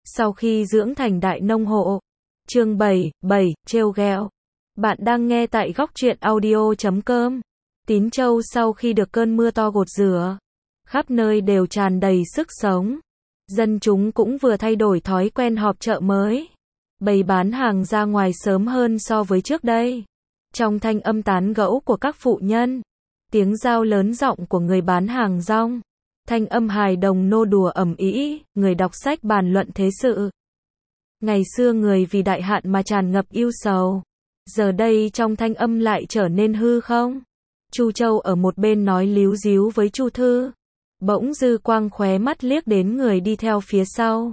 Sau khi dưỡng thành đại nông hộ. Chương 7, trêu ghẹo. Bạn đang nghe tại góc truyện audio.com. Tín Châu sau khi được cơn mưa to gột rửa, khắp nơi đều tràn đầy sức sống. Dân chúng cũng vừa thay đổi thói quen họp chợ mới, bày bán hàng ra ngoài sớm hơn so với trước đây. Trong thanh âm tán gẫu của các phụ nhân, tiếng rao lớn giọng của người bán hàng rong, thanh âm hài đồng nô đùa ầm ĩ, người đọc sách bàn luận thế sự. Ngày xưa người vì đại hạn mà tràn ngập ưu sầu, giờ đây trong thanh âm lại trở nên hư không. Chu Châu ở một bên nói líu díu với Chu Thư, bỗng dư quang khóe mắt liếc đến người đi theo phía sau.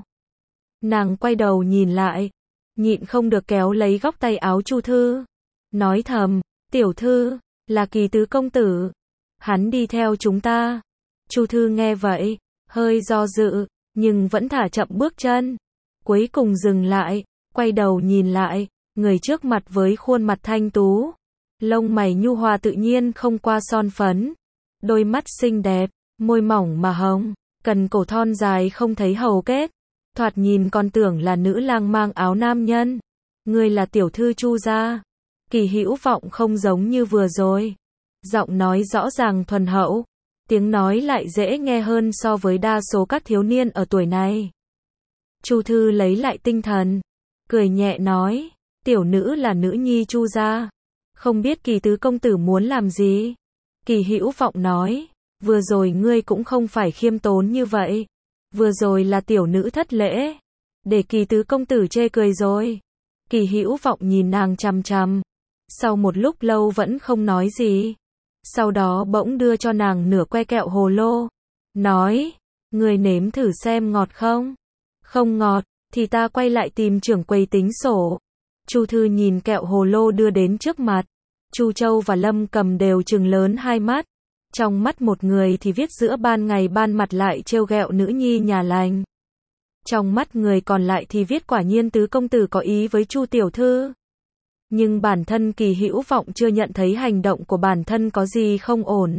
Nàng quay đầu nhìn lại, nhịn không được kéo lấy góc tay áo Chu Thư, nói thầm, tiểu thư, là Kỳ tứ công tử, hắn đi theo chúng ta. Chu Thư nghe vậy, hơi do dự, nhưng vẫn thả chậm bước chân, cuối cùng dừng lại, quay đầu nhìn lại, người trước mặt với khuôn mặt thanh tú, lông mày nhu hòa tự nhiên không qua son phấn, đôi mắt xinh đẹp, môi mỏng mà hồng, cần cổ thon dài không thấy hầu kết, thoạt nhìn còn tưởng là nữ lang mang áo nam nhân. Ngươi là tiểu thư Chu gia. Kỳ Hữu Vọng không giống như vừa rồi, giọng nói rõ ràng thuần hậu, tiếng nói lại dễ nghe hơn so với đa số các thiếu niên ở tuổi này. Chu Thư lấy lại tinh thần, cười nhẹ nói, tiểu nữ là nữ nhi Chu gia, không biết Kỳ tứ công tử muốn làm gì. Kỳ Hữu Vọng nói, vừa rồi ngươi cũng không phải khiêm tốn như vậy, vừa rồi là tiểu nữ thất lễ, để Kỳ tứ công tử chê cười rồi. Kỳ Hữu Vọng nhìn nàng chằm chằm, sau một lúc lâu vẫn không nói gì, sau đó bỗng đưa cho nàng nửa que kẹo hồ lô, nói, ngươi nếm thử xem ngọt không? Không ngọt, thì ta quay lại tìm trưởng quầy tính sổ. Chu Thư nhìn kẹo hồ lô đưa đến trước mặt, Chu Châu và Lâm Cầm đều trừng lớn hai mắt, trong mắt một người thì viết giữa ban ngày ban mặt lại trêu ghẹo nữ nhi nhà lành, trong mắt người còn lại thì viết quả nhiên tứ công tử có ý với Chu tiểu thư. Nhưng bản thân Kỳ Hữu Vọng chưa nhận thấy hành động của bản thân có gì không ổn.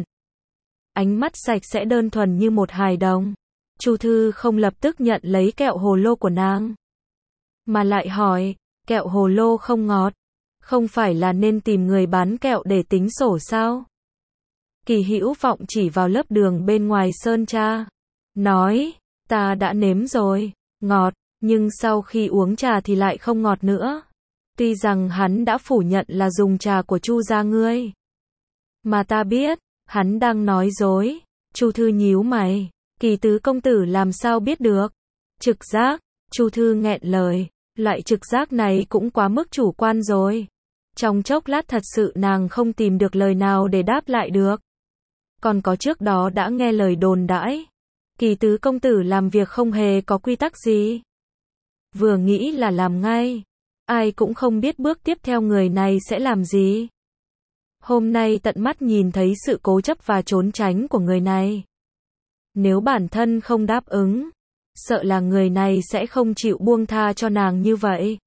Ánh mắt sạch sẽ đơn thuần như một hài đồng. Chu Thư không lập tức nhận lấy kẹo hồ lô của nàng, mà lại hỏi, kẹo hồ lô không ngọt, không phải là nên tìm người bán kẹo để tính sổ sao? Kỳ Hữu Vọng chỉ vào lớp đường bên ngoài sơn tra, nói, ta đã nếm rồi, ngọt, nhưng sau khi uống trà thì lại không ngọt nữa. Tuy rằng hắn đã phủ nhận là dùng trà của Chu gia ngươi, mà ta biết, hắn đang nói dối. Chu Thư nhíu mày, Kỳ tứ công tử làm sao biết được? Trực giác. Chu Thư nghẹn lời, loại trực giác này cũng quá mức chủ quan rồi. Trong chốc lát thật sự nàng không tìm được lời nào để đáp lại được. Còn có trước đó đã nghe lời đồn đãi, Kỳ tứ công tử làm việc không hề có quy tắc gì, vừa nghĩ là làm ngay, ai cũng không biết bước tiếp theo người này sẽ làm gì. Hôm nay tận mắt nhìn thấy sự cố chấp và trốn tránh của người này. Nếu bản thân không đáp ứng, sợ là người này sẽ không chịu buông tha cho nàng như vậy.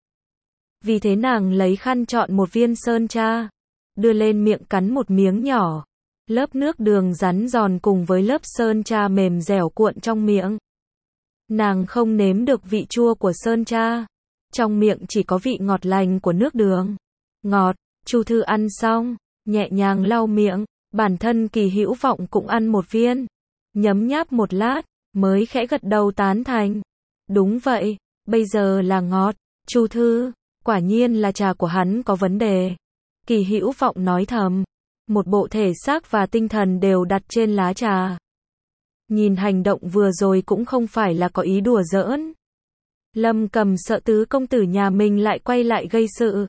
Vì thế nàng lấy khăn chọn một viên sơn tra, đưa lên miệng cắn một miếng nhỏ. Lớp nước đường rắn giòn cùng với lớp sơn tra mềm dẻo cuộn trong miệng. Nàng không nếm được vị chua của sơn tra, trong miệng chỉ có vị ngọt lành của nước đường. Ngọt. Chu Thư ăn xong, nhẹ nhàng lau miệng, bản thân Kỳ Hữu Vọng cũng ăn một viên, nhấm nháp một lát, mới khẽ gật đầu tán thành. Đúng vậy, bây giờ là ngọt. Chu Thư, quả nhiên là trà của hắn có vấn đề. Kỳ Hữu Vọng nói thầm, một bộ thể xác và tinh thần đều đặt trên lá trà. Nhìn hành động vừa rồi cũng không phải là có ý đùa giỡn. Lâm Cầm sợ tứ công tử nhà mình lại quay lại gây sự,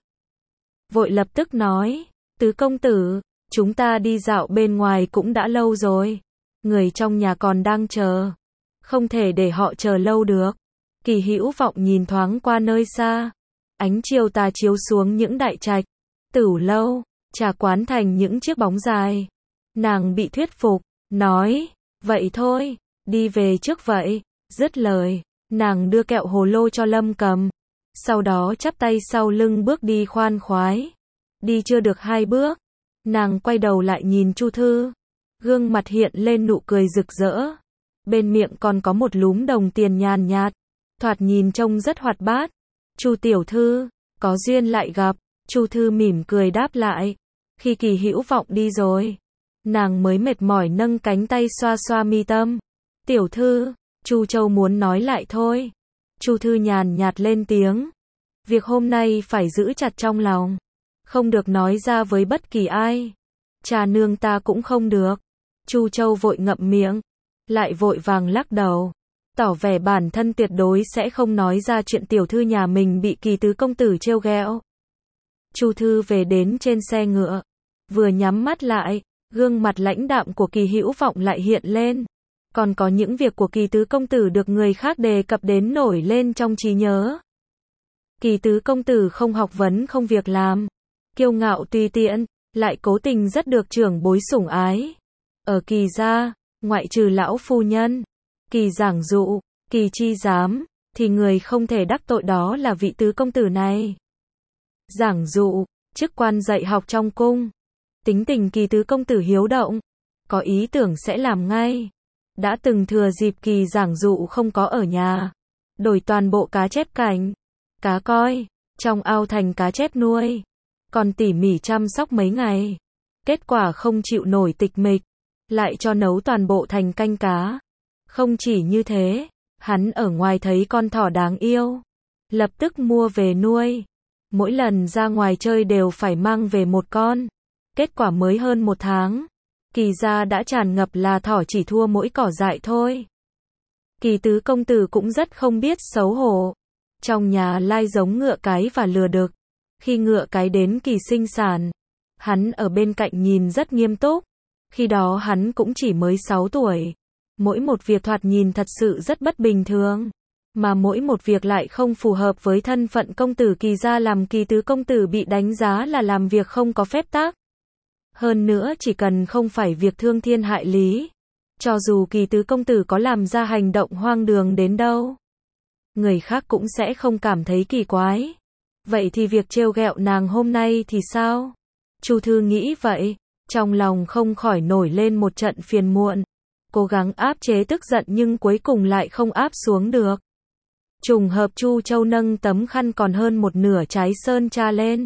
vội lập tức nói, tứ công tử, chúng ta đi dạo bên ngoài cũng đã lâu rồi, người trong nhà còn đang chờ, không thể để họ chờ lâu được. Kỳ Hữu Vọng nhìn thoáng qua nơi xa, ánh chiều tà chiếu xuống những đại trạch, tửu lâu, trà quán thành những chiếc bóng dài. Nàng bị thuyết phục, nói, vậy thôi, đi về trước vậy. Dứt lời, nàng đưa kẹo hồ lô cho Lâm Cầm, sau đó chắp tay sau lưng bước đi khoan khoái. Đi chưa được 2 bước, nàng quay đầu lại nhìn Chu Thư, gương mặt hiện lên nụ cười rực rỡ, bên miệng còn có một lúm đồng tiền nhàn nhạt. thoạt nhìn trông rất hoạt bát. Chu tiểu thư, có duyên lại gặp. Chu thư mỉm cười đáp lại. Khi Kỳ Hữu Vọng đi rồi, nàng mới mệt mỏi nâng cánh tay xoa xoa mi tâm. Tiểu thư, Chu Châu muốn nói lại thôi. Chu thư nhàn nhạt lên tiếng. Việc hôm nay phải giữ chặt trong lòng, không được nói ra với bất kỳ ai. Cha nương ta cũng không được. Chu Châu vội ngậm miệng, lại vội vàng lắc đầu, tỏ vẻ bản thân tuyệt đối sẽ không nói ra chuyện tiểu thư nhà mình bị Kỳ tứ công tử trêu ghẹo. Chu thư về đến trên xe ngựa, vừa nhắm mắt lại, gương mặt lãnh đạm của Kỳ Hữu Vọng lại hiện lên. Còn có những việc của Kỳ tứ công tử được người khác đề cập đến nổi lên trong trí nhớ. Kỳ tứ công tử không học vấn không việc làm, kiêu ngạo tùy tiện, lại cố tình rất được trưởng bối sủng ái. Ở Kỳ gia, ngoại trừ lão phu nhân, Kỳ giảng dụ, Kỳ chi giám, thì người không thể đắc tội đó là vị tứ công tử này. Giảng dụ, chức quan dạy học trong cung. Tính tình Kỳ tứ công tử hiếu động, có ý tưởng sẽ làm ngay. Đã từng thừa dịp Kỳ giảng dụ không có ở nhà, đổi toàn bộ cá chép cảnh, cá coi, trong ao thành cá chép nuôi. Còn tỉ mỉ chăm sóc mấy ngày. Kết quả không chịu nổi tịch mịch, lại cho nấu toàn bộ thành canh cá. Không chỉ như thế, hắn ở ngoài thấy con thỏ đáng yêu, lập tức mua về nuôi. Mỗi lần ra ngoài chơi đều phải mang về một con. Kết quả mới hơn 1 tháng, Kỳ gia đã tràn ngập là thỏ chỉ thua mỗi cỏ dại thôi. Kỳ tứ công tử cũng rất không biết xấu hổ. Trong nhà lai giống ngựa cái và lừa đực. Khi ngựa cái đến kỳ sinh sản, hắn ở bên cạnh nhìn rất nghiêm túc. Khi đó hắn cũng chỉ mới 6 tuổi. Mỗi một việc thoạt nhìn thật sự rất bất bình thường. Mà mỗi một việc lại không phù hợp với thân phận công tử Kỳ gia, làm Kỳ tứ công tử bị đánh giá là làm việc không có phép tắc. Hơn nữa chỉ cần không phải việc thương thiên hại lý, cho dù Kỳ tứ công tử có làm ra hành động hoang đường đến đâu, người khác cũng sẽ không cảm thấy kỳ quái. Vậy thì việc trêu ghẹo nàng hôm nay thì sao? Chu thư nghĩ vậy, trong lòng không khỏi nổi lên một trận phiền muộn, cố gắng áp chế tức giận nhưng cuối cùng lại không áp xuống được. Trùng hợp Chu Châu nâng tấm khăn còn hơn một nửa trái sơn tra lên.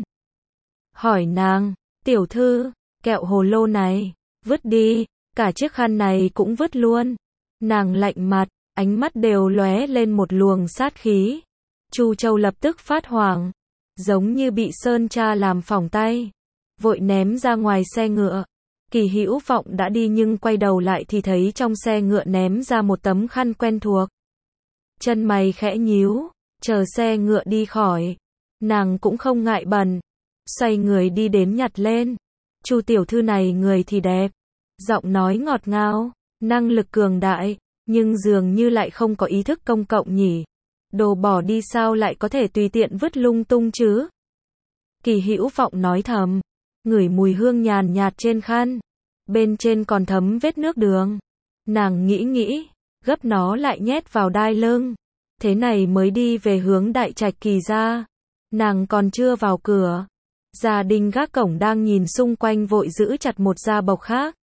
Hỏi nàng, tiểu thư, kẹo hồ lô này, vứt đi, cả chiếc khăn này cũng vứt luôn. Nàng lạnh mặt, ánh mắt đều lóe lên một luồng sát khí. Chu Châu lập tức phát hoảng, giống như bị sơn tra làm phỏng tay, vội ném ra ngoài xe ngựa. Kỳ Hữu Vọng đã đi nhưng quay đầu lại thì thấy trong xe ngựa ném ra một tấm khăn quen thuộc. Chân mày khẽ nhíu, chờ xe ngựa đi khỏi, nàng cũng không ngại bẩn, xoay người đi đến nhặt lên. Chu tiểu thư này người thì đẹp, giọng nói ngọt ngào, năng lực cường đại, nhưng dường như lại không có ý thức công cộng nhỉ. Đồ bỏ đi sao lại có thể tùy tiện vứt lung tung chứ? Kỳ Hữu Vọng nói thầm, ngửi mùi hương nhàn nhạt trên khăn, bên trên còn thấm vết nước đường. Nàng nghĩ, gấp nó lại nhét vào đai lưng, thế này mới đi về hướng đại trạch Kỳ gia. Nàng còn chưa vào cửa, gia đình gác cổng đang nhìn xung quanh vội giữ chặt một gia bộc khác.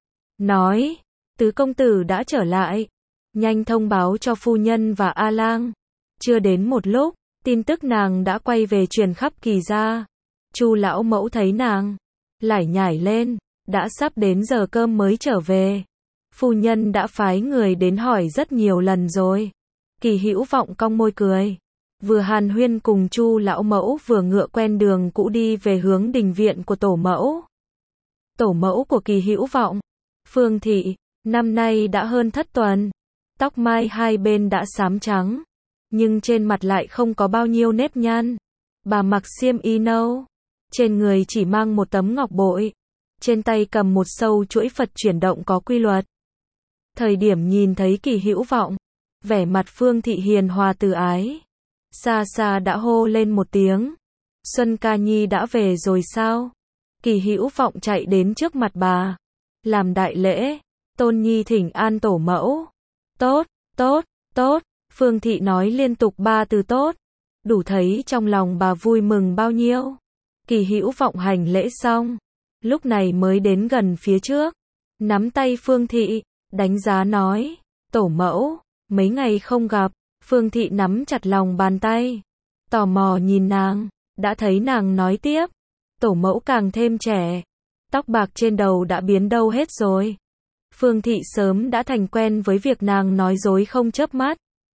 Nói, tứ công tử đã trở lại, nhanh thông báo cho phu nhân và A Lang. Chưa đến một lúc, tin tức nàng đã quay về truyền khắp Kỳ gia. Chu lão mẫu thấy nàng lải nhải lên, đã sắp đến giờ cơm mới trở về. Phu nhân đã phái người đến hỏi rất nhiều lần rồi. Kỳ Hữu Vọng cong môi cười, vừa hàn huyên cùng Chu lão mẫu vừa ngựa quen đường cũ đi về hướng đình viện của tổ mẫu. Tổ mẫu của Kỳ Hữu Vọng, Phương thị, năm nay đã hơn thất tuần, tóc mai hai bên đã xám trắng, nhưng trên mặt lại không có bao nhiêu nếp nhăn. Bà mặc xiêm y nâu, trên người chỉ mang một tấm ngọc bội, trên tay cầm một sâu chuỗi Phật chuyển động có quy luật. Thời điểm nhìn thấy Kỳ Hữu Vọng, vẻ mặt Phương thị hiền hòa từ ái, xa xa đã hô lên một tiếng, Xuân ca nhi đã về rồi sao? Kỳ Hữu Vọng chạy đến trước mặt bà, làm đại lễ, tôn nhi thỉnh an tổ mẫu. Tốt, tốt, tốt, Phương thị nói liên tục 3 từ tốt, đủ thấy trong lòng bà vui mừng bao nhiêu. Kỳ Hữu Vọng hành lễ xong, lúc này mới đến gần phía trước, nắm tay Phương thị, đánh giá nói, tổ mẫu, mấy ngày không gặp, Phương Thị nắm chặt lòng bàn tay, tò mò nhìn nàng, đã thấy nàng nói tiếp, tổ mẫu càng thêm trẻ, tóc bạc trên đầu đã biến đâu hết rồi. Phương Thị sớm đã thành quen với việc nàng nói dối không chớp mắt.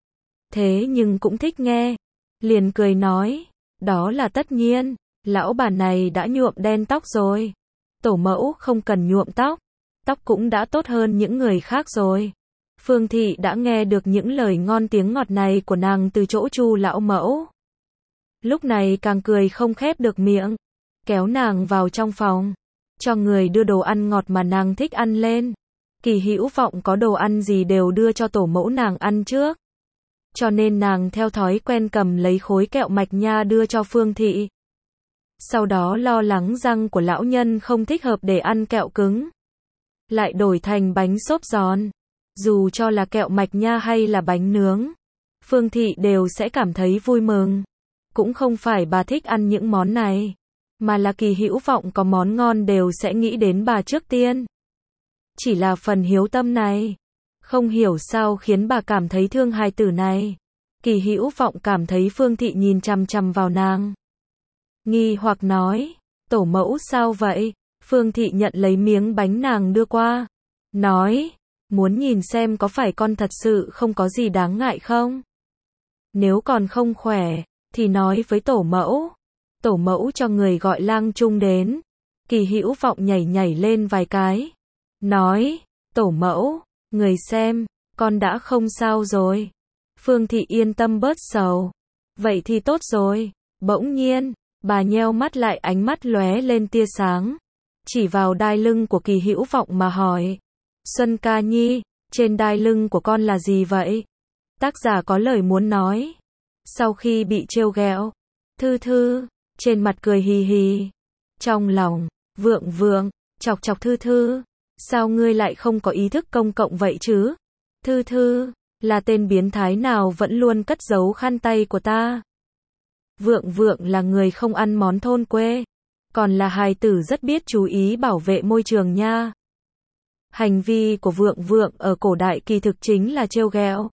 Thế nhưng cũng thích nghe, liền cười nói, đó là tất nhiên, lão bà này đã nhuộm đen tóc rồi. Tổ mẫu không cần nhuộm tóc, tóc cũng đã tốt hơn những người khác rồi. Phương Thị đã nghe được những lời ngon tiếng ngọt này của nàng từ chỗ Chu lão mẫu. Lúc này càng cười không khép được miệng, kéo nàng vào trong phòng, cho người đưa đồ ăn ngọt mà nàng thích ăn lên. Kỳ Hữu Vọng có đồ ăn gì đều đưa cho tổ mẫu nàng ăn trước. Cho nên nàng theo thói quen cầm lấy khối kẹo mạch nha đưa cho Phương Thị. Sau đó lo lắng răng của lão nhân không thích hợp để ăn kẹo cứng, lại đổi thành bánh xốp giòn. Dù cho là kẹo mạch nha hay là bánh nướng, Phương Thị đều sẽ cảm thấy vui mừng. Cũng không phải bà thích ăn những món này, mà là Kỳ Hữu Vọng có món ngon đều sẽ nghĩ đến bà trước tiên. Chỉ là phần hiếu tâm này, không hiểu sao khiến bà cảm thấy thương hài tử này. Kỳ Hữu Vọng cảm thấy Phương Thị nhìn chằm chằm vào nàng, nghi hoặc nói, tổ mẫu sao vậy? Phương Thị nhận lấy miếng bánh nàng đưa qua, nói, muốn nhìn xem có phải con thật sự không có gì đáng ngại không? Nếu còn không khỏe, thì nói với tổ mẫu. Tổ mẫu cho người gọi lang trung đến. Kỳ Hữu Vọng nhảy nhảy lên vài cái, nói, tổ mẫu, người xem, con đã không sao rồi. Phương Thị yên tâm bớt sầu. Vậy thì tốt rồi. Bỗng nhiên, bà nheo mắt lại, ánh mắt lóe lên tia sáng, chỉ vào đai lưng của Kỳ Hữu Vọng mà hỏi, Xuân ca nhi, trên đai lưng của con là gì vậy? Tác giả có lời muốn nói. Sau khi bị trêu ghẹo, Thư Thư trên mặt cười hì hì, trong lòng Vượng Vượng chọc chọc Thư Thư, sao ngươi lại không có ý thức công cộng vậy chứ? Thư Thư là tên biến thái nào vẫn luôn cất giấu khăn tay của ta? Vượng Vượng là người không ăn món thôn quê, còn là hài tử rất biết chú ý bảo vệ môi trường nha. Hành vi của Vượng Vượng ở cổ đại kỳ thực chính là trêu ghẹo,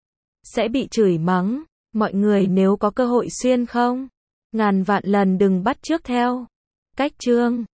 sẽ bị chửi mắng. Mọi người nếu có cơ hội xuyên không, ngàn vạn lần đừng bắt chước theo. Cách chương